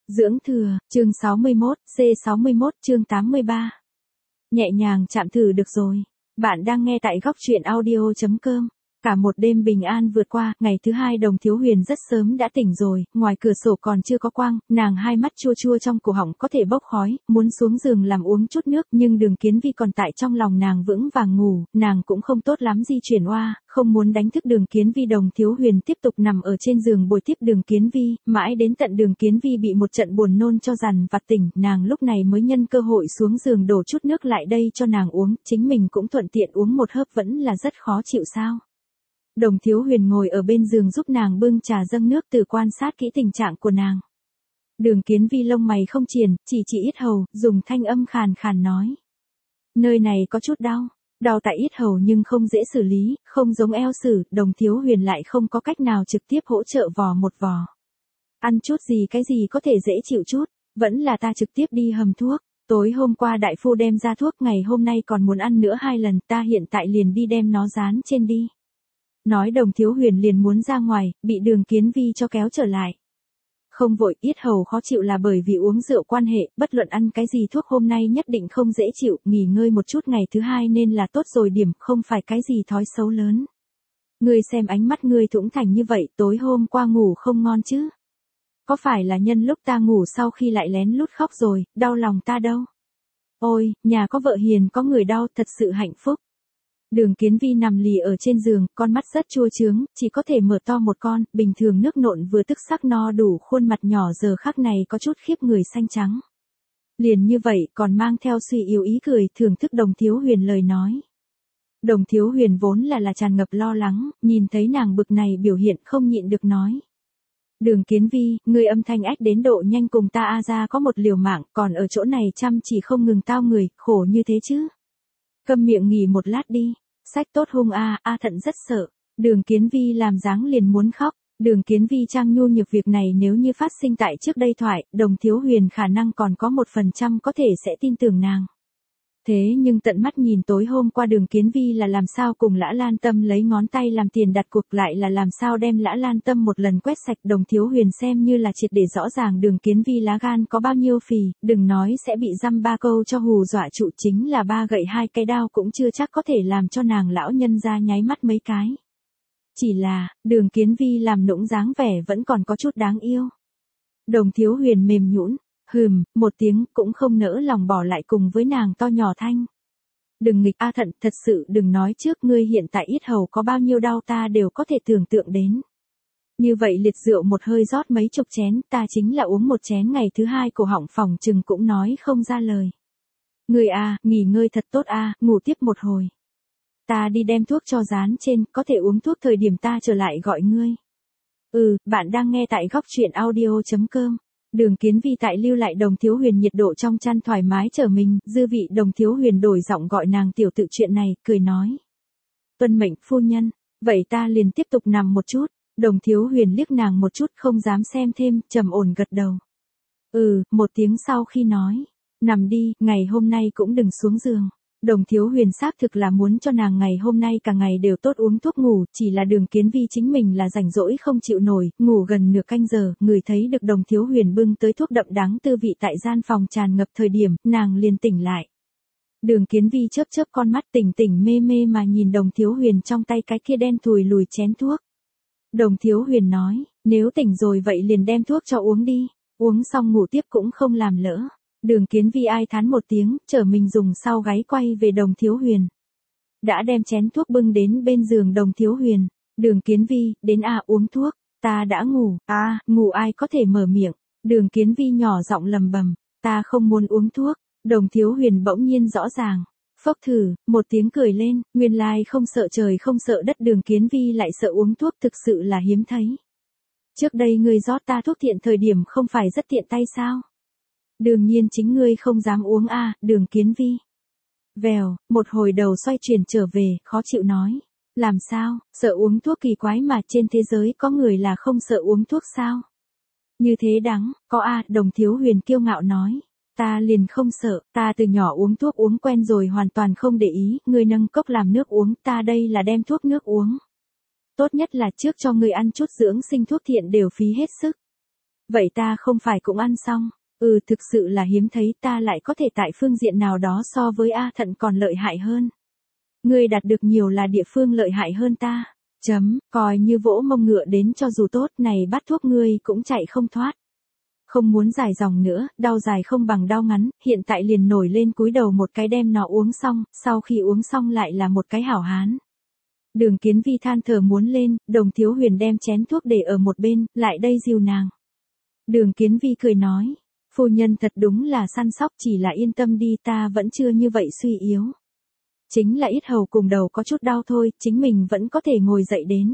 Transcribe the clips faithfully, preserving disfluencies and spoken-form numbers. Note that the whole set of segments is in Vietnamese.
Dưỡng thừa, chương sáu mươi mốt, C sáu mươi mốt, chương tám mươi ba. Nhẹ nhàng chạm thử được rồi. Bạn đang nghe tại góc truyện audio chấm com. Cả một đêm bình an vượt qua, ngày thứ hai Đồng Thiếu Huyền rất sớm đã tỉnh rồi, ngoài cửa sổ còn chưa có quang, nàng hai mắt chua chua trong cổ họng có thể bốc khói, muốn xuống giường làm uống chút nước, nhưng Đường Kiến Vi còn tại trong lòng nàng vững vàng ngủ, nàng cũng không tốt lắm di chuyển oa, không muốn đánh thức Đường Kiến Vi. Đồng Thiếu Huyền tiếp tục nằm ở trên giường bồi tiếp Đường Kiến Vi, mãi đến tận Đường Kiến Vi bị một trận buồn nôn cho dằn vặt tỉnh, nàng lúc này mới nhân cơ hội xuống giường đổ chút nước lại đây cho nàng uống, chính mình cũng thuận tiện uống một hớp. Vẫn là rất khó chịu sao? Đồng Thiếu Huyền ngồi ở bên giường giúp nàng bưng trà dâng nước, từ quan sát kỹ tình trạng của nàng. Đường Kiến Vi lông mày không triển, chỉ chỉ yết hầu, dùng thanh âm khàn khàn nói. Nơi này có chút đau, đau tại yết hầu nhưng không dễ xử lý, không giống eo xử, Đồng Thiếu Huyền lại không có cách nào trực tiếp hỗ trợ vò một vò. Ăn chút gì cái gì có thể dễ chịu chút, vẫn là ta trực tiếp đi hầm thuốc. Tối hôm qua đại phu đem ra thuốc, ngày hôm nay còn muốn ăn nữa hai lần, ta hiện tại liền đi đem nó dán trên đi. Nói Đồng Thiếu Huyền liền muốn ra ngoài, bị Đường Kiến Vi cho kéo trở lại. Không vội, yết hầu khó chịu là bởi vì uống rượu quan hệ, bất luận ăn cái gì thuốc hôm nay nhất định không dễ chịu, nghỉ ngơi một chút ngày thứ hai nên là tốt rồi, điểm không phải cái gì thói xấu lớn. Ngươi xem ánh mắt ngươi thủng thành như vậy, tối hôm qua ngủ không ngon chứ? Có phải là nhân lúc ta ngủ sau khi lại lén lút khóc rồi, đau lòng ta đâu? Ôi, nhà có vợ hiền có người đau, thật sự hạnh phúc. Đường Kiến Vi nằm lì ở trên giường, con mắt rất chua chướng, chỉ có thể mở to một con, bình thường nước nộn vừa tức sắc no đủ, khuôn mặt nhỏ giờ khắc này có chút khiếp người xanh trắng. Liền như vậy, còn mang theo suy yếu ý cười, thưởng thức Đồng Thiếu Huyền lời nói. Đồng Thiếu Huyền vốn là là tràn ngập lo lắng, nhìn thấy nàng bực này biểu hiện không nhịn được nói. Đường Kiến Vi, ngươi âm thanh ách đến độ nhanh, cùng ta a ra có một liều mạng, còn ở chỗ này chăm chỉ không ngừng tao người, khổ như thế chứ. Câm miệng nghỉ một lát đi, sách tốt hung a, a thận rất sợ. Đường Kiến Vi làm dáng liền muốn khóc. Đường Kiến Vi trang nhu nhược, việc này nếu như phát sinh tại trước đây thoại, Đồng Thiếu Huyền khả năng còn có một phần trăm có thể sẽ tin tưởng nàng. Thế nhưng tận mắt nhìn tối hôm qua Đường Kiến Vi là làm sao cùng Lã Lan Tâm lấy ngón tay làm tiền đặt cuộc, lại là làm sao đem Lã Lan Tâm một lần quét sạch. Đồng Thiếu Huyền xem như là triệt để rõ ràng Đường Kiến Vi lá gan có bao nhiêu phì, đừng nói sẽ bị dăm ba câu cho hù dọa trụ, chính là ba gậy hai cái đao cũng chưa chắc có thể làm cho nàng lão nhân ra nháy mắt mấy cái. Chỉ là, Đường Kiến Vi làm nũng dáng vẻ vẫn còn có chút đáng yêu. Đồng Thiếu Huyền mềm nhũn, hừm, một tiếng, cũng không nỡ lòng bỏ lại cùng với nàng to nhỏ thanh. Đừng nghịch a thận, thật sự đừng nói trước, ngươi hiện tại yết hầu có bao nhiêu đau ta đều có thể tưởng tượng đến. Như vậy liệt rượu một hơi rót mấy chục chén, ta chính là uống một chén ngày thứ hai cổ họng phòng chừng cũng nói không ra lời. Ngươi a, nghỉ ngơi thật tốt a, ngủ tiếp một hồi. Ta đi đem thuốc cho dán trên, có thể uống thuốc thời điểm ta trở lại gọi ngươi. Ừ, bạn đang nghe tại góc truyện audio chấm com. Đường Kiến Vi tại lưu lại Đồng Thiếu Huyền nhiệt độ trong chăn thoải mái trở mình, dư vị. Đồng Thiếu Huyền đổi giọng gọi nàng tiểu tự chuyện này, cười nói. Tuân mệnh phu nhân, vậy ta liền tiếp tục nằm một chút. Đồng Thiếu Huyền liếc nàng một chút không dám xem thêm, trầm ổn gật đầu. Ừ, một tiếng sau khi nói. Nằm đi, ngày hôm nay cũng đừng xuống giường. Đồng Thiếu Huyền xác thực là muốn cho nàng ngày hôm nay cả ngày đều tốt uống thuốc ngủ, chỉ là Đường Kiến Vi chính mình là rảnh rỗi không chịu nổi, ngủ gần nửa canh giờ, người thấy được Đồng Thiếu Huyền bưng tới thuốc đậm đắng tư vị tại gian phòng tràn ngập thời điểm, nàng liền tỉnh lại. Đường Kiến Vi chớp chớp con mắt, tỉnh tỉnh mê mê mà nhìn Đồng Thiếu Huyền trong tay cái kia đen thùi lùi chén thuốc. Đồng Thiếu Huyền nói, nếu tỉnh rồi vậy liền đem thuốc cho uống đi, uống xong ngủ tiếp cũng không làm lỡ. Đường Kiến Vi ai thán một tiếng, trở mình dùng sau gáy quay về Đồng Thiếu Huyền. Đã đem chén thuốc bưng đến bên giường Đồng Thiếu Huyền. Đường Kiến Vi, đến a uống thuốc, ta đã ngủ, a à, ngủ ai có thể mở miệng. Đường Kiến Vi nhỏ giọng lầm bầm, ta không muốn uống thuốc. Đồng Thiếu Huyền bỗng nhiên rõ ràng. Phốc thử, một tiếng cười lên, nguyên lai không sợ trời không sợ đất, Đường Kiến Vi lại sợ uống thuốc, thực sự là hiếm thấy. Trước đây ngươi rót ta thuốc thiện thời điểm không phải rất tiện tay sao? Đương nhiên chính ngươi không dám uống a, à, Đường Kiến Vi. Vèo, một hồi đầu xoay chuyển trở về, khó chịu nói. Làm sao, sợ uống thuốc kỳ quái mà trên thế giới có người là không sợ uống thuốc sao? Như thế đắng, có a, à, Đồng Thiếu Huyền kiêu ngạo nói. Ta liền không sợ, ta từ nhỏ uống thuốc uống quen rồi, hoàn toàn không để ý, ngươi nâng cốc làm nước uống, ta đây là đem thuốc nước uống. Tốt nhất là trước cho ngươi ăn chút dưỡng sinh thuốc thiện đều phí hết sức. Vậy ta không phải cũng ăn xong? Ừ, thực sự là hiếm thấy, ta lại có thể tại phương diện nào đó so với A Thận còn lợi hại hơn. Ngươi đạt được nhiều là địa phương lợi hại hơn ta. Chấm, coi như vỗ mông ngựa đến cho dù tốt, này bắt thuốc ngươi cũng chạy không thoát. Không muốn dài dòng nữa, đau dài không bằng đau ngắn, hiện tại liền nổi lên cúi đầu một cái đem nó uống xong, sau khi uống xong lại là một cái hảo hán. Đường Kiến Vi than thở muốn lên, Đồng Thiếu Huyền đem chén thuốc để ở một bên, lại đây dìu nàng. Đường Kiến Vi cười nói, phu nhân thật đúng là săn sóc, chỉ là yên tâm đi, ta vẫn chưa như vậy suy yếu. Chính là yết hầu cùng đầu có chút đau thôi, chính mình vẫn có thể ngồi dậy đến.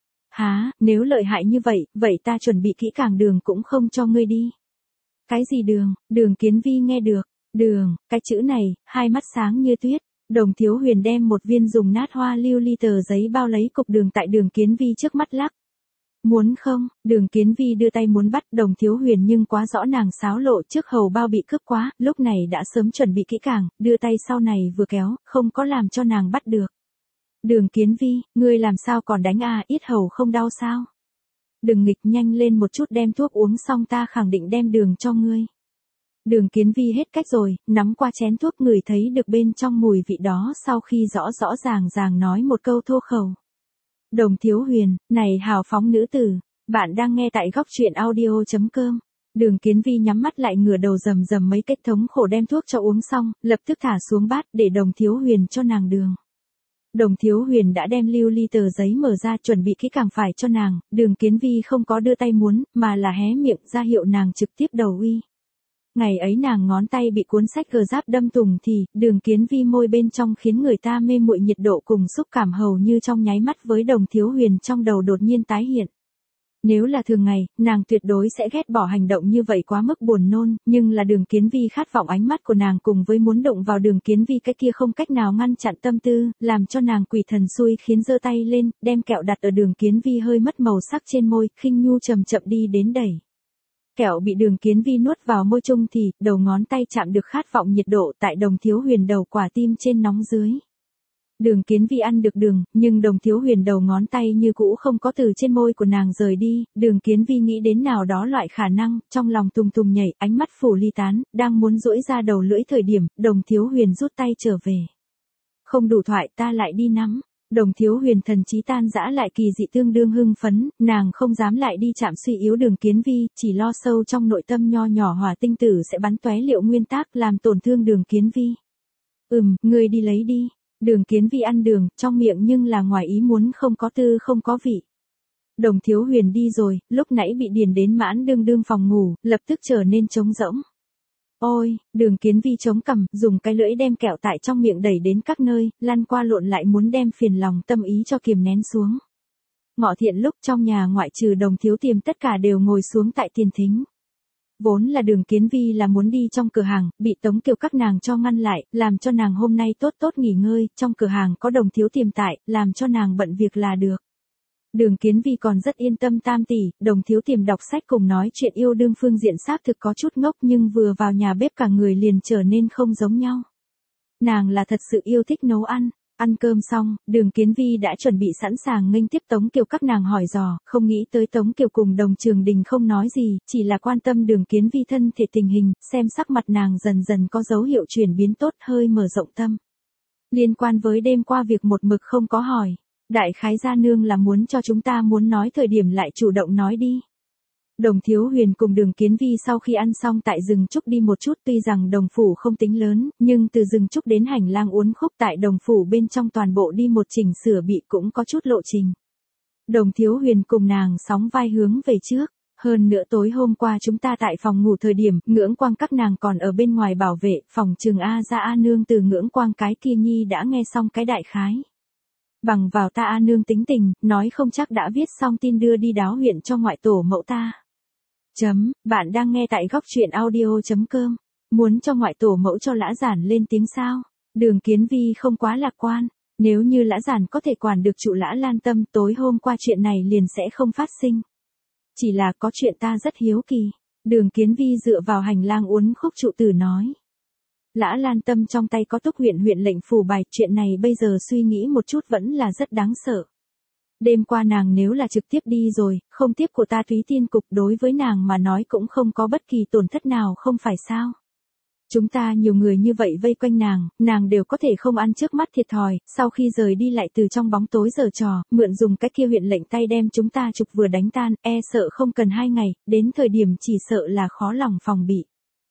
Há, nếu lợi hại như vậy, vậy ta chuẩn bị kỹ càng đường cũng không cho ngươi đi. Cái gì đường? Đường Kiến Vi nghe được, đường, cái chữ này, hai mắt sáng như tuyết. Đồng Thiếu Huyền đem một viên dùng nát hoa lưu ly tờ giấy bao lấy cục đường tại Đường Kiến Vi trước mắt lắc. Muốn không? Đường Kiến Vi đưa tay muốn bắt Đồng Thiếu Huyền nhưng quá rõ nàng xáo lộ, trước hầu bao bị cướp quá, lúc này đã sớm chuẩn bị kỹ càng, đưa tay sau này vừa kéo, không có làm cho nàng bắt được. Đường Kiến Vi, ngươi làm sao còn đánh à, yết hầu không đau sao? Đừng nghịch, nhanh lên một chút đem thuốc uống xong, ta khẳng định đem đường cho ngươi. Đường Kiến Vi hết cách rồi, nắm qua chén thuốc, ngửi thấy được bên trong mùi vị đó, sau khi rõ rõ ràng ràng nói một câu thô khẩu. Đồng Thiếu Huyền, này hào phóng nữ tử, bạn đang nghe tại góc truyện audio chấm com. Đường Kiến Vi nhắm mắt lại, ngửa đầu rầm rầm mấy kết thống khổ đem thuốc cho uống xong, lập tức thả xuống bát để Đồng Thiếu Huyền cho nàng đường. Đồng Thiếu Huyền đã đem lưu ly tờ giấy mở ra, chuẩn bị kỹ càng phải cho nàng, Đường Kiến Vi không có đưa tay muốn, mà là hé miệng ra hiệu nàng trực tiếp đầu uy. Ngày ấy nàng ngón tay bị cuốn sách cờ giáp đâm tùng thì, Đường Kiến Vi môi bên trong khiến người ta mê muội nhiệt độ cùng xúc cảm hầu như trong nháy mắt với Đồng Thiếu Huyền trong đầu đột nhiên tái hiện. Nếu là thường ngày, nàng tuyệt đối sẽ ghét bỏ hành động như vậy quá mức buồn nôn, nhưng là Đường Kiến Vi khát vọng ánh mắt của nàng cùng với muốn động vào Đường Kiến Vi cái kia không cách nào ngăn chặn tâm tư, làm cho nàng quỷ thần xui khiến giơ tay lên, đem kẹo đặt ở Đường Kiến Vi hơi mất màu sắc trên môi, khinh nhu chậm chậm đi đến đẩy. Kẹo bị Đường Kiến Vi nuốt vào môi chung thì, đầu ngón tay chạm được khát vọng nhiệt độ tại Đồng Thiếu Huyền đầu quả tim trên nóng dưới. Đường Kiến Vi ăn được đường, nhưng Đồng Thiếu Huyền đầu ngón tay như cũ không có từ trên môi của nàng rời đi, Đường Kiến Vi nghĩ đến nào đó loại khả năng, trong lòng tùng tùng nhảy, ánh mắt phủ ly tán, đang muốn duỗi ra đầu lưỡi thời điểm, Đồng Thiếu Huyền rút tay trở về. Không đủ thoại, ta lại đi nắm. Đồng Thiếu Huyền thần trí tan dã lại kỳ dị tương đương hưng phấn, nàng không dám lại đi chạm suy yếu Đường Kiến Vi, chỉ lo sâu trong nội tâm nho nhỏ hỏa tinh tử sẽ bắn tóe liệu nguyên tác làm tổn thương Đường Kiến Vi. Ừm, ngươi đi lấy đi. Đường Kiến Vi ăn đường, trong miệng nhưng là ngoài ý muốn không có tư không có vị. Đồng Thiếu Huyền đi rồi, lúc nãy bị điền đến mãn đương đương phòng ngủ, lập tức trở nên trống rỗng. Ôi, Đường Kiến Vi chống cằm, dùng cái lưỡi đem kẹo tại trong miệng đẩy đến các nơi, lăn qua lộn lại muốn đem phiền lòng tâm ý cho kiềm nén xuống. Ngọ thiện lúc trong nhà ngoại trừ Đồng Thiếu Tiềm tất cả đều ngồi xuống tại tiền thính. Vốn là Đường Kiến Vi là muốn đi trong cửa hàng, bị Tống Kiều các nàng cho ngăn lại, làm cho nàng hôm nay tốt tốt nghỉ ngơi, trong cửa hàng có Đồng Thiếu Tiềm tại, làm cho nàng bận việc là được. Đường Kiến Vi còn rất yên tâm tam tỷ, Đồng Thiếu Tiềm đọc sách cùng nói chuyện yêu đương phương diện xác thực có chút ngốc, nhưng vừa vào nhà bếp cả người liền trở nên không giống nhau. Nàng là thật sự yêu thích nấu ăn. Ăn cơm xong, Đường Kiến Vi đã chuẩn bị sẵn sàng nghênh tiếp Tống Kiều các nàng hỏi dò, không nghĩ tới Tống Kiều cùng Đồng Trường Đình không nói gì, chỉ là quan tâm Đường Kiến Vi thân thể tình hình, xem sắc mặt nàng dần dần có dấu hiệu chuyển biến tốt, hơi mở rộng tâm. Liên quan với đêm qua việc một mực không có hỏi, đại khái gia nương là muốn cho chúng ta muốn nói thời điểm lại chủ động nói đi. Đồng Thiếu Huyền cùng Đường Kiến Vi sau khi ăn xong tại rừng trúc đi một chút, tuy rằng đồng phủ không tính lớn, nhưng từ rừng trúc đến hành lang uốn khúc tại đồng phủ bên trong toàn bộ đi một trình sửa bị cũng có chút lộ trình. Đồng Thiếu Huyền cùng nàng sóng vai hướng về trước. Hơn nữa tối hôm qua chúng ta tại phòng ngủ thời điểm, Ngưỡng Quang các nàng còn ở bên ngoài bảo vệ, phòng trường A ra A nương từ Ngưỡng Quang cái kia nhi đã nghe xong cái đại khái. Bằng vào ta A nương tính tình, nói không chắc đã viết xong tin đưa đi đáo huyện cho ngoại tổ mẫu ta. Chấm, bạn đang nghe tại góc truyện audio chấm com. Muốn cho ngoại tổ mẫu cho Lã Giản lên tiếng sao? Đường Kiến Vi không quá lạc quan. Nếu như Lã Giản có thể quản được trụ Lã Lan Tâm, tối hôm qua chuyện này liền sẽ không phát sinh. Chỉ là có chuyện ta rất hiếu kỳ. Đường Kiến Vi dựa vào hành lang uốn khúc trụ tử nói. Lã Lan Tâm trong tay có Túc huyện huyện lệnh phủ bài, chuyện này bây giờ suy nghĩ một chút vẫn là rất đáng sợ. Đêm qua nàng nếu là trực tiếp đi rồi, không tiếp của ta Thúy Tiên Cục đối với nàng mà nói cũng không có bất kỳ tổn thất nào không phải sao. Chúng ta nhiều người như vậy vây quanh nàng, nàng đều có thể không ăn trước mắt thiệt thòi, sau khi rời đi lại từ trong bóng tối giở trò, mượn dùng cái kia huyện lệnh tay đem chúng ta trục vừa đánh tan, e sợ không cần hai ngày, đến thời điểm chỉ sợ là khó lòng phòng bị.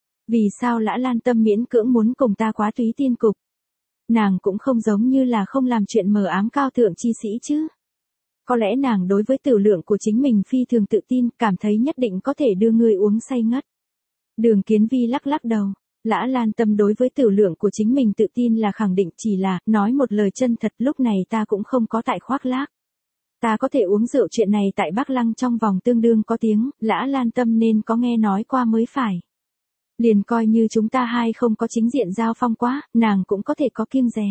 Vì sao Lã Lan Tâm miễn cưỡng muốn cùng ta quá Thúy Tiên Cục? Nàng cũng không giống như là không làm chuyện mờ ám cao thượng chi sĩ chứ. Có lẽ nàng đối với tử lượng của chính mình phi thường tự tin, cảm thấy nhất định có thể đưa người uống say ngất. Đường Kiến Vi lắc lắc đầu. Lã Lan Tâm đối với tử lượng của chính mình tự tin là khẳng định, chỉ là, nói một lời chân thật, lúc này ta cũng không có tại khoác lác. Ta có thể uống rượu chuyện này tại Bắc Lăng trong vòng tương đương có tiếng, Lã Lan Tâm nên có nghe nói qua mới phải. Liền coi như chúng ta hai không có chính diện giao phong quá, nàng cũng có thể có kiêng dè.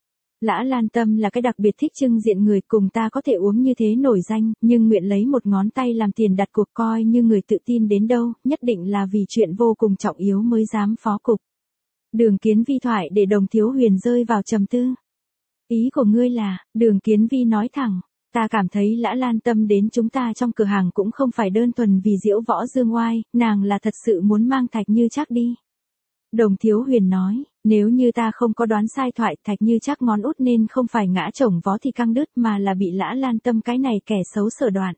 Lã Lan Tâm là cái đặc biệt thích trưng diện người, cùng ta có thể uống như thế nổi danh, nhưng nguyện lấy một ngón tay làm tiền đặt cuộc, coi như người tự tin đến đâu, nhất định là vì chuyện vô cùng trọng yếu mới dám phó cục. Đường Kiến Vi thoại để Đồng Thiếu Huyền rơi vào trầm tư. Ý của ngươi là, Đường Kiến Vi nói thẳng, ta cảm thấy Lã Lan Tâm đến chúng ta trong cửa hàng cũng không phải đơn thuần vì diễu võ dương oai, nàng là thật sự muốn mang Thạch Như Trác đi. Đồng Thiếu Huyền nói, nếu như ta không có đoán sai thoại, Thạch Như Trác ngón út nên không phải ngã chồng vó thì căng đứt mà là bị Lã Lan Tâm cái này kẻ xấu sở đoạn.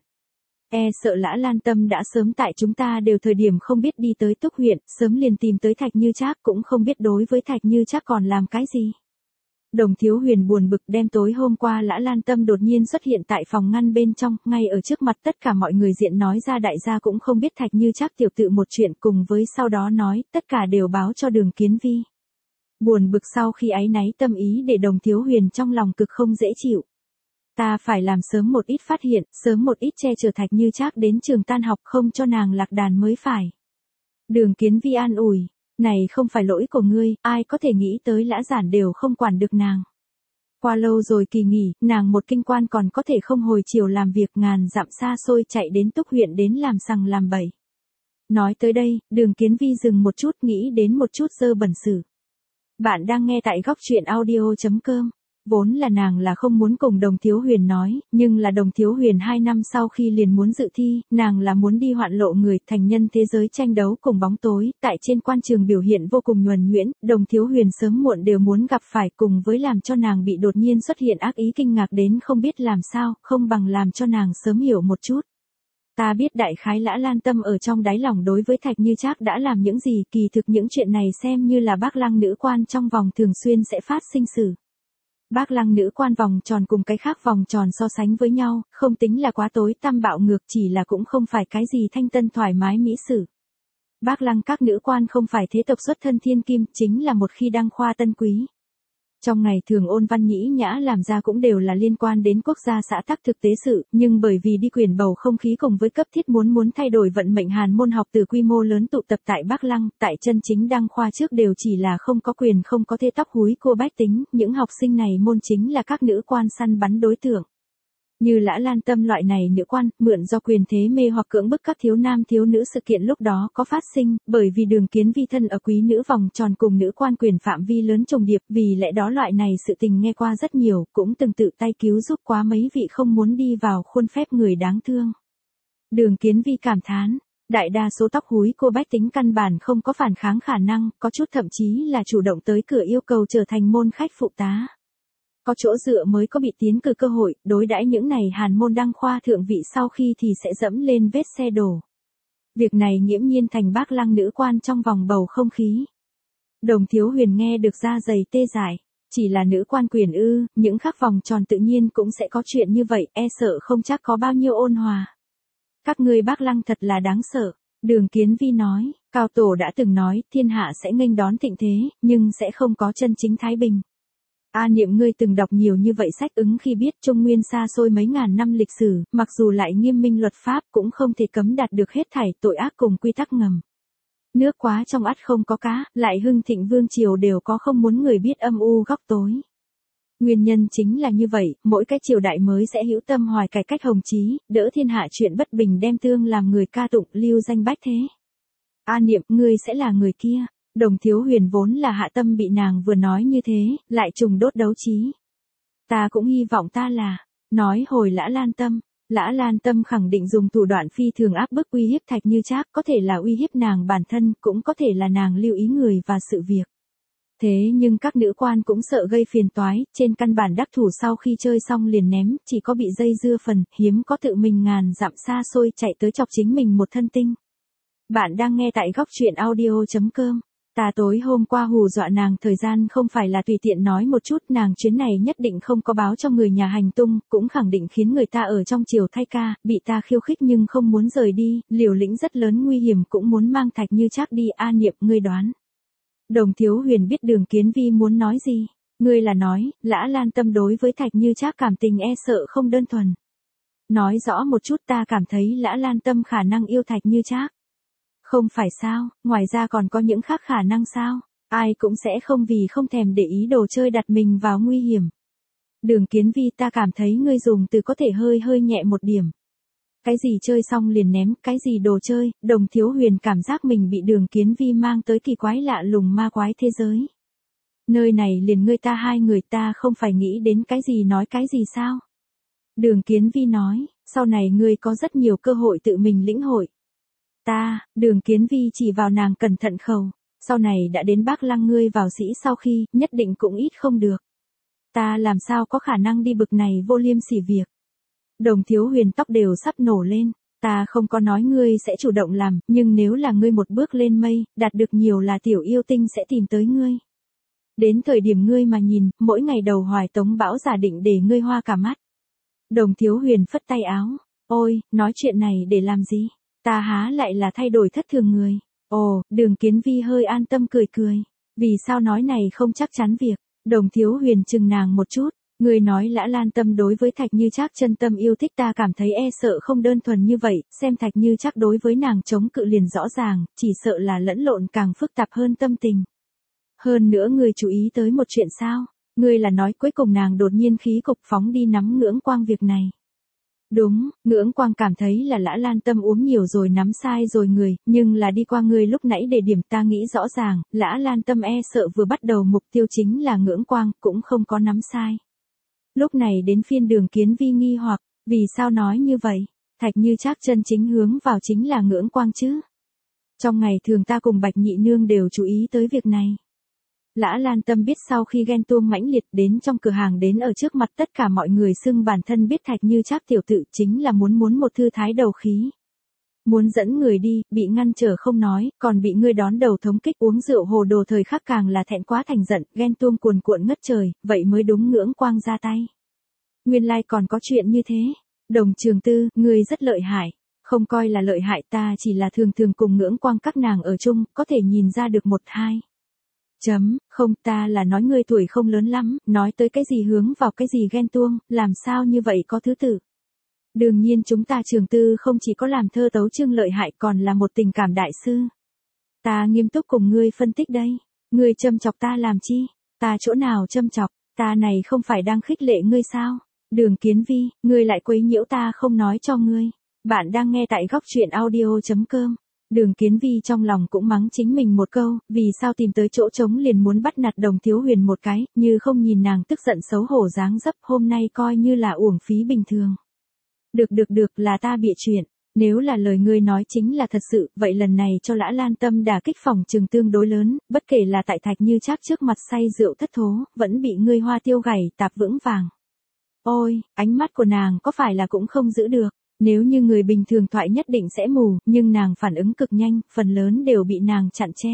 E sợ Lã Lan Tâm đã sớm tại chúng ta đều thời điểm không biết đi tới Túc huyện, sớm liền tìm tới Thạch Như Trác, cũng không biết đối với Thạch Như Trác còn làm cái gì. Đồng Thiếu Huyền buồn bực đem tối hôm qua Lã Lan Tâm đột nhiên xuất hiện tại phòng ngăn bên trong, ngay ở trước mặt tất cả mọi người diện nói ra đại gia cũng không biết Thạch Như Trác tiểu tự một chuyện, cùng với sau đó nói, tất cả đều báo cho Đường Kiến Vi. Buồn bực sau khi áy náy tâm ý để Đồng Thiếu Huyền trong lòng cực không dễ chịu. Ta phải làm sớm một ít phát hiện, sớm một ít che chở Thạch Như Trác đến trường tan học, không cho nàng lạc đàn mới phải. Đường Kiến Vi an ủi. Này không phải lỗi của ngươi, ai có thể nghĩ tới Lã Giản đều không quản được nàng. Qua lâu rồi kỳ nghỉ, nàng một kinh quan còn có thể không hồi chiều làm việc, ngàn dặm xa xôi chạy đến Túc huyện đến làm sằng làm bậy. Nói tới đây, Đường Kiến Vi dừng một chút, nghĩ đến một chút dơ bẩn sự. Bạn đang nghe tại góc truyện audio chấm com. Vốn là nàng là không muốn cùng Đồng Thiếu Huyền nói, nhưng là Đồng Thiếu Huyền hai năm sau khi liền muốn dự thi, nàng là muốn đi hoạn lộ người, thành nhân thế giới tranh đấu cùng bóng tối, tại trên quan trường biểu hiện vô cùng nhuần nhuyễn, Đồng Thiếu Huyền sớm muộn đều muốn gặp phải, cùng với làm cho nàng bị đột nhiên xuất hiện ác ý kinh ngạc đến không biết làm sao, không bằng làm cho nàng sớm hiểu một chút. Ta biết đại khái Lã Lan Tâm ở trong đáy lòng đối với Thạch Như Trác đã làm những gì, kỳ thực những chuyện này xem như là Bắc Lăng nữ quan trong vòng thường xuyên sẽ phát sinh sự. Bắc Lăng nữ quan vòng tròn cùng cái khác vòng tròn so sánh với nhau, không tính là quá tối tăm bạo ngược, chỉ là cũng không phải cái gì thanh tân thoải mái mỹ sự. Bắc Lăng các nữ quan không phải thế tộc xuất thân thiên kim, chính là một khi đăng khoa tân quý. Trong ngày thường ôn văn nhĩ nhã làm ra cũng đều là liên quan đến quốc gia xã tắc thực tế sự, nhưng bởi vì đi quyền bầu không khí cùng với cấp thiết muốn muốn thay đổi vận mệnh hàn môn học từ quy mô lớn tụ tập tại Bắc Lăng, tại chân chính đăng khoa trước đều chỉ là không có quyền không có thế tóc húi cua bách tính, những học sinh này môn chính là các nữ quan săn bắn đối tượng. Như Lã Lan Tâm loại này nữ quan, mượn do quyền thế mê hoặc cưỡng bức các thiếu nam thiếu nữ sự kiện lúc đó có phát sinh, bởi vì Đường Kiến Vi thân ở quý nữ vòng tròn cùng nữ quan quyền phạm vi lớn trùng điệp, vì lẽ đó loại này sự tình nghe qua rất nhiều, cũng từng tự tay cứu giúp quá mấy vị không muốn đi vào khuôn phép người đáng thương. Đường Kiến Vi cảm thán, đại đa số tóc húi cô bách tính căn bản không có phản kháng khả năng, có chút thậm chí là chủ động tới cửa yêu cầu trở thành môn khách phụ tá. Có chỗ dựa mới có bị tiến cử cơ hội, đối đãi những này hàn môn đăng khoa thượng vị sau khi thì sẽ dẫm lên vết xe đổ. Việc này nghiễm nhiên thành Bắc Lăng nữ quan trong vòng bầu không khí. Đồng Thiếu Huyền nghe được da dày tê dại, chỉ là nữ quan quyền ư, những khác vòng tròn tự nhiên cũng sẽ có chuyện như vậy, e sợ không chắc có bao nhiêu ôn hòa. Các ngươi Bắc Lăng thật là đáng sợ, Đường Kiến Vi nói, Cao Tổ đã từng nói, thiên hạ sẽ nghênh đón thịnh thế, nhưng sẽ không có chân chính thái bình. A Niệm ngươi từng đọc nhiều như vậy sách ứng khi biết Trung Nguyên xa xôi mấy ngàn năm lịch sử, mặc dù lại nghiêm minh luật pháp cũng không thể cấm đạt được hết thảy tội ác cùng quy tắc ngầm. Nước quá trong ắt không có cá, lại hưng thịnh vương triều đều có không muốn người biết âm u góc tối. Nguyên nhân chính là như vậy, mỗi cái triều đại mới sẽ hữu tâm hoài cải cách hồng chí, đỡ thiên hạ chuyện bất bình đem tương làm người ca tụng lưu danh bách thế. A Niệm, ngươi sẽ là người kia. Đồng Thiếu Huyền vốn là hạ tâm bị nàng vừa nói như thế, lại trùng đốt đấu trí. Ta cũng hy vọng ta là, Nói hồi Lã Lan Tâm, Lã Lan Tâm khẳng định dùng thủ đoạn phi thường áp bức uy hiếp Thạch Như Trác, có thể là uy hiếp nàng bản thân, cũng có thể là nàng lưu ý người và sự việc. Thế nhưng các nữ quan cũng sợ gây phiền toái, trên căn bản đắc thủ sau khi chơi xong liền ném, chỉ có bị dây dưa phần, hiếm có tự mình ngàn dặm xa xôi chạy tới chọc chính mình một thân tinh. Bạn đang nghe tại góc truyện audio.com. Ta tối hôm qua hù dọa nàng thời gian không phải là tùy tiện nói một chút, nàng chuyến này nhất định không có báo cho người nhà hành tung, cũng khẳng định khiến người ta ở trong triều thay ca, bị ta khiêu khích nhưng không muốn rời đi, liều lĩnh rất lớn nguy hiểm cũng muốn mang Thạch Như Trác đi. A Niệm, ngươi đoán. Đồng Thiếu Huyền biết Đường Kiến Vi muốn nói gì, ngươi là nói, Lã Lan Tâm đối với Thạch Như Trác cảm tình e sợ không đơn thuần. Nói rõ một chút, ta cảm thấy Lã Lan Tâm khả năng yêu Thạch Như Trác. Không phải sao, ngoài ra còn có những khác khả năng sao, ai cũng sẽ không vì không thèm để ý đồ chơi đặt mình vào nguy hiểm. Đường Kiến Vi, ta cảm thấy ngươi dùng từ có thể hơi hơi nhẹ một điểm. Cái gì chơi xong liền ném, cái gì đồ chơi, Đồng Thiếu Huyền cảm giác mình bị Đường Kiến Vi mang tới kỳ quái lạ lùng ma quái thế giới. Nơi này liền ngươi ta hai người, ta không phải nghĩ đến cái gì nói cái gì sao. Đường Kiến Vi nói, sau này ngươi có rất nhiều cơ hội tự mình lĩnh hội. Ta, Đường Kiến Vi chỉ vào nàng cẩn thận khẩu, sau này đã đến Bác Lăng ngươi vào sĩ sau khi, nhất định cũng ít không được. Ta làm sao có khả năng đi bực này vô liêm sỉ việc. Đồng Thiếu Huyền tóc đều sắp nổ lên, ta không có nói ngươi sẽ chủ động làm, nhưng nếu là ngươi một bước lên mây, đạt được nhiều là tiểu yêu tinh sẽ tìm tới ngươi. Đến thời điểm ngươi mà nhìn, mỗi ngày đầu hoài tống bão giả định để ngươi hoa cả mắt. Đồng Thiếu Huyền phất tay áo, ôi, nói chuyện này để làm gì? Ta há lại là thay đổi thất thường người. Ồ, Đường Kiến Vi hơi an tâm cười cười. Vì sao nói này không chắc chắn việc. Đồng Thiếu Huyền chừng nàng một chút. Người nói Lã Lan Tâm đối với Thạch Như Trác chân tâm yêu thích, ta cảm thấy e sợ không đơn thuần như vậy. Xem Thạch Như Trác đối với nàng chống cự liền rõ ràng, chỉ sợ là lẫn lộn càng phức tạp hơn tâm tình. Hơn nữa người chú ý tới một chuyện sao. Ngươi là nói cuối cùng nàng đột nhiên khí cục phóng đi nắm Ngưỡng Quang việc này. Đúng, Ngưỡng Quang cảm thấy là Lã Lan Tâm uống nhiều rồi nắm sai rồi người, nhưng là đi qua ngươi lúc nãy để điểm, ta nghĩ rõ ràng, Lã Lan Tâm e sợ vừa bắt đầu mục tiêu chính là Ngưỡng Quang, cũng không có nắm sai. Lúc này đến phiên Đường Kiến Vi nghi hoặc, vì sao nói như vậy, Thạch Như Trác chân chính hướng vào chính là Ngưỡng Quang chứ. Trong ngày thường ta cùng Bạch Nhị Nương đều chú ý tới việc này. Lã Lan Tâm biết sau khi ghen tuông mãnh liệt đến trong cửa hàng đến ở trước mặt tất cả mọi người xưng bản thân biết Thạch Như Trác tiểu tự chính là muốn muốn một thư thái đầu khí. Muốn dẫn người đi, bị ngăn trở không nói, còn bị ngươi đón đầu thống kích uống rượu hồ đồ thời khắc càng là thẹn quá thành giận, ghen tuông cuồn cuộn ngất trời, vậy mới đúng Ngưỡng Quang ra tay. Nguyên lai like còn có chuyện như thế. Đồng Trường Tư, ngươi rất lợi hại. Không coi là lợi hại, ta chỉ là thường thường cùng Ngưỡng Quang các nàng ở chung, có thể nhìn ra được một hai. Chấm, không, ta là nói ngươi tuổi không lớn lắm, nói tới cái gì hướng vào cái gì ghen tuông, làm sao như vậy có thứ tự. Đương nhiên chúng ta Trường Tư không chỉ có làm thơ tấu chương lợi hại còn là một tình cảm đại sư. Ta nghiêm túc cùng ngươi phân tích đây, ngươi châm chọc ta làm chi, ta chỗ nào châm chọc, ta này không phải đang khích lệ ngươi sao. Đường Kiến Vi, ngươi lại quấy nhiễu ta không nói cho ngươi. Bạn đang nghe tại góc truyện audio.com. Đường Kiến Vi trong lòng cũng mắng chính mình một câu, vì sao tìm tới chỗ trống liền muốn bắt nạt Đồng Thiếu Huyền một cái, như không nhìn nàng tức giận xấu hổ dáng dấp, hôm nay coi như là uổng phí bình thường. Được được được, là ta bịa chuyện, nếu là lời ngươi nói chính là thật sự, vậy lần này cho Lã Lan Tâm đả kích phòng trường tương đối lớn, bất kể là tại Thạch Như Trác trước mặt say rượu thất thố, vẫn bị ngươi hoa tiêu gảy tạp vững vàng. Ôi, ánh mắt của nàng có phải là cũng không giữ được. Nếu như người bình thường thoại nhất định sẽ mù, nhưng nàng phản ứng cực nhanh, phần lớn đều bị nàng chặn che.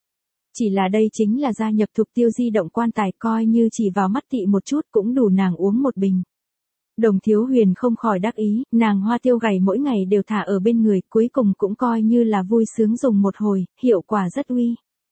Chỉ là đây chính là gia nhập Thục Tiêu di động quan tài, coi như chỉ vào mắt tị một chút cũng đủ nàng uống một bình. Đồng Thiếu Huyền không khỏi đắc ý, nàng hoa tiêu gầy mỗi ngày đều thả ở bên người, cuối cùng cũng coi như là vui sướng dùng một hồi, hiệu quả rất uy.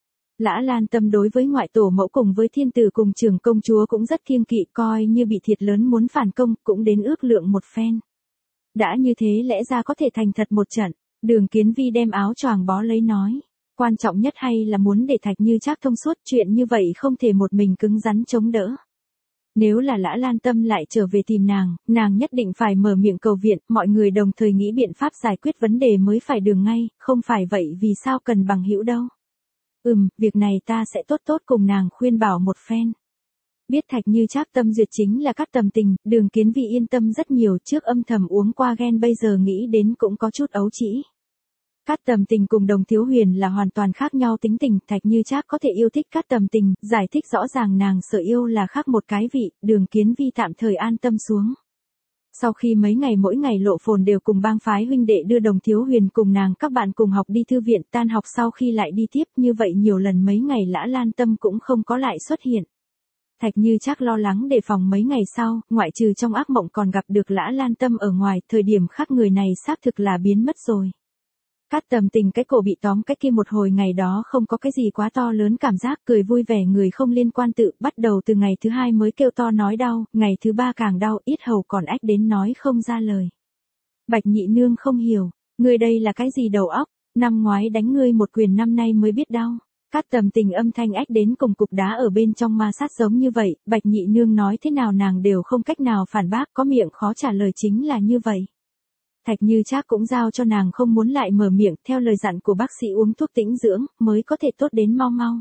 Lã Lan Tâm đối với ngoại tổ mẫu cùng với thiên tử cùng trưởng công chúa cũng rất kiêng kỵ, coi như bị thiệt lớn muốn phản công, cũng đến ước lượng một phen. Đã như thế lẽ ra có thể thành thật một trận. Đường Kiến Vi đem áo choàng bó lấy nói. Quan trọng nhất hay là muốn để Thạch Như Trác thông suốt, chuyện như vậy không thể một mình cứng rắn chống đỡ. Nếu là Lã Lan Tâm lại trở về tìm nàng, nàng nhất định phải mở miệng cầu viện, mọi người đồng thời nghĩ biện pháp giải quyết vấn đề mới phải đường ngay, không phải vậy vì sao cần bằng hữu đâu. Ừm, việc này ta sẽ tốt tốt cùng nàng khuyên bảo một phen. Biết Thạch Như Trác tâm duyệt chính là Cát Tầm Tình, Đường Kiến Vi yên tâm rất nhiều, trước âm thầm uống qua ghen bây giờ nghĩ đến cũng có chút ấu trĩ. Cát Tầm Tình cùng Đồng Thiếu Huyền là hoàn toàn khác nhau tính tình, Thạch Như Trác có thể yêu thích Cát Tầm Tình, giải thích rõ ràng nàng sợ yêu là khác một cái vị, Đường Kiến Vi tạm thời an tâm xuống. Sau khi mấy ngày mỗi ngày Lộ Phồn đều cùng bang phái huynh đệ đưa Đồng Thiếu Huyền cùng nàng các bạn cùng học đi thư viện, tan học sau khi lại đi tiếp, như vậy nhiều lần mấy ngày Lã Lan Tâm cũng không có lại xuất hiện. Thạch Như Trác lo lắng đề phòng mấy ngày sau, ngoại trừ trong ác mộng còn gặp được Lã Lan Tâm ở ngoài, thời điểm khác người này xác thực là biến mất rồi. Cát Tầm Tình cái cổ bị tóm cái kia một hồi ngày đó không có cái gì quá to lớn cảm giác, cười vui vẻ người không liên quan tự, bắt đầu từ ngày thứ hai mới kêu to nói đau, ngày thứ ba càng đau, yết hầu còn ách đến nói không ra lời. Bạch Nhị Nương không hiểu, ngươi đây là cái gì đầu óc, năm ngoái đánh ngươi một quyền năm nay mới biết đau. Cát Tầm Tình âm thanh ách đến cùng cục đá ở bên trong ma sát giống như vậy, Bạch Nhị Nương nói thế nào nàng đều không cách nào phản bác, có miệng khó trả lời chính là như vậy. Thạch Như Trác cũng giao cho nàng không muốn lại mở miệng, theo lời dặn của bác sĩ uống thuốc tĩnh dưỡng, mới có thể tốt đến mau mau.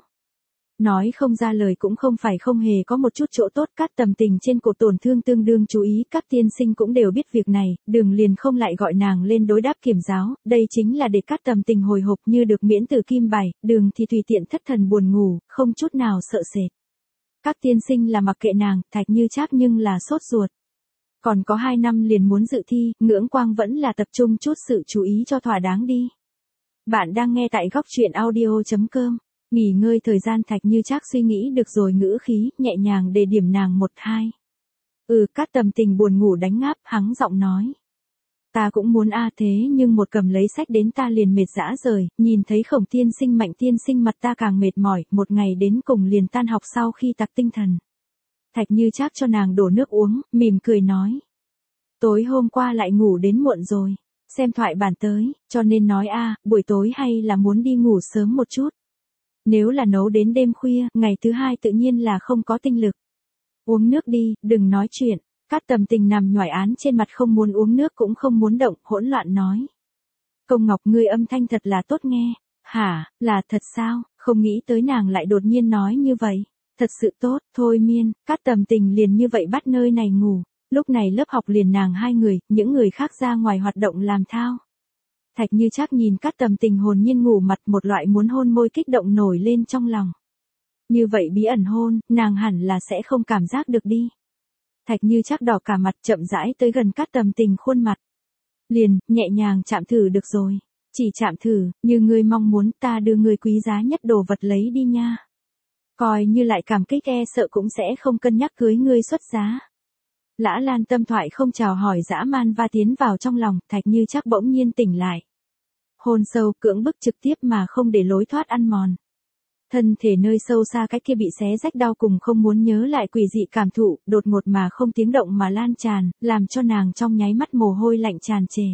Nói không ra lời cũng không phải không hề có một chút chỗ tốt, Cát Tầm Tình trên cổ tổn thương tương đương chú ý, các tiên sinh cũng đều biết việc này, Đường liền không lại gọi nàng lên đối đáp kiểm giáo, đây chính là để Cát Tầm Tình hồi hộp như được miễn từ kim bài, Đường thì tùy tiện thất thần buồn ngủ, không chút nào sợ sệt. Các tiên sinh là mặc kệ nàng, Thạch Như Trác nhưng là sốt ruột. Còn có hai năm liền muốn dự thi, ngưỡng quang vẫn là tập trung chút sự chú ý cho thỏa đáng đi. Bạn đang nghe tại góc truyện audio chấm com. Nghỉ ngơi thời gian Thạch Như Trác suy nghĩ được rồi ngữ khí, nhẹ nhàng đề điểm nàng một hai. Ừ, Cát Tầm Tình buồn ngủ đánh ngáp, hắng giọng nói. Ta cũng muốn a thế nhưng một cầm lấy sách đến ta liền mệt dã rời, nhìn thấy Khổng tiên sinh Mạnh tiên sinh mặt ta càng mệt mỏi, một ngày đến cùng liền tan học sau khi tặc tinh thần. Thạch Như Trác cho nàng đổ nước uống, mỉm cười nói. Tối hôm qua lại ngủ đến muộn rồi, xem thoại bản tới, cho nên nói a buổi tối hay là muốn đi ngủ sớm một chút. Nếu là nấu đến đêm khuya, ngày thứ hai tự nhiên là không có tinh lực. Uống nước đi, đừng nói chuyện. Cát Tầm Tình nằm nhoài án trên mặt không muốn uống nước cũng không muốn động, hỗn loạn nói. Công Ngọc ngươi âm thanh thật là tốt nghe. Hả, là thật sao, không nghĩ tới nàng lại đột nhiên nói như vậy. Thật sự tốt, thôi miên, Cát Tầm Tình liền như vậy bắt nơi này ngủ. Lúc này lớp học liền nàng hai người, những người khác ra ngoài hoạt động làm thao. Thạch Như Trác nhìn Cát Tầm Tình hồn nhiên ngủ mặt, một loại muốn hôn môi kích động nổi lên trong lòng. Như vậy bí ẩn hôn, nàng hẳn là sẽ không cảm giác được đi. Thạch Như Trác đỏ cả mặt chậm rãi tới gần Cát Tầm Tình khuôn mặt. Liền, nhẹ nhàng chạm thử được rồi. Chỉ chạm thử, như ngươi mong muốn ta đưa ngươi quý giá nhất đồ vật lấy đi nha. Coi như lại cảm kích e sợ cũng sẽ không cân nhắc cưới ngươi xuất giá. Lã Lan Tâm thoại không chào hỏi dã man va tiến vào trong lòng, Thạch Như Trác bỗng nhiên tỉnh lại. Hôn sâu cưỡng bức trực tiếp mà không để lối thoát ăn mòn. Thân thể nơi sâu xa cái kia bị xé rách đau cùng không muốn nhớ lại quỷ dị cảm thụ, đột ngột mà không tiếng động mà lan tràn, làm cho nàng trong nháy mắt mồ hôi lạnh tràn trề.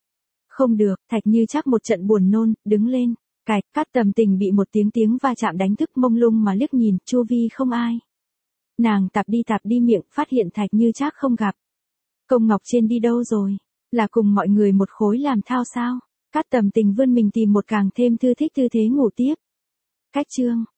Không được, Thạch Như Trác một trận buồn nôn, đứng lên, cạch, Cát Tầm Tình bị một tiếng tiếng va chạm đánh thức mông lung mà liếc nhìn, chu vi không ai. Nàng tạp đi tạp đi miệng, phát hiện Thạch Như Trác không gặp. Công Ngọc trên đi đâu rồi? Là cùng mọi người một khối làm thao sao? Cát Tầm Tình vươn mình tìm một càng thêm thư thích tư thế ngủ tiếp. Cách chương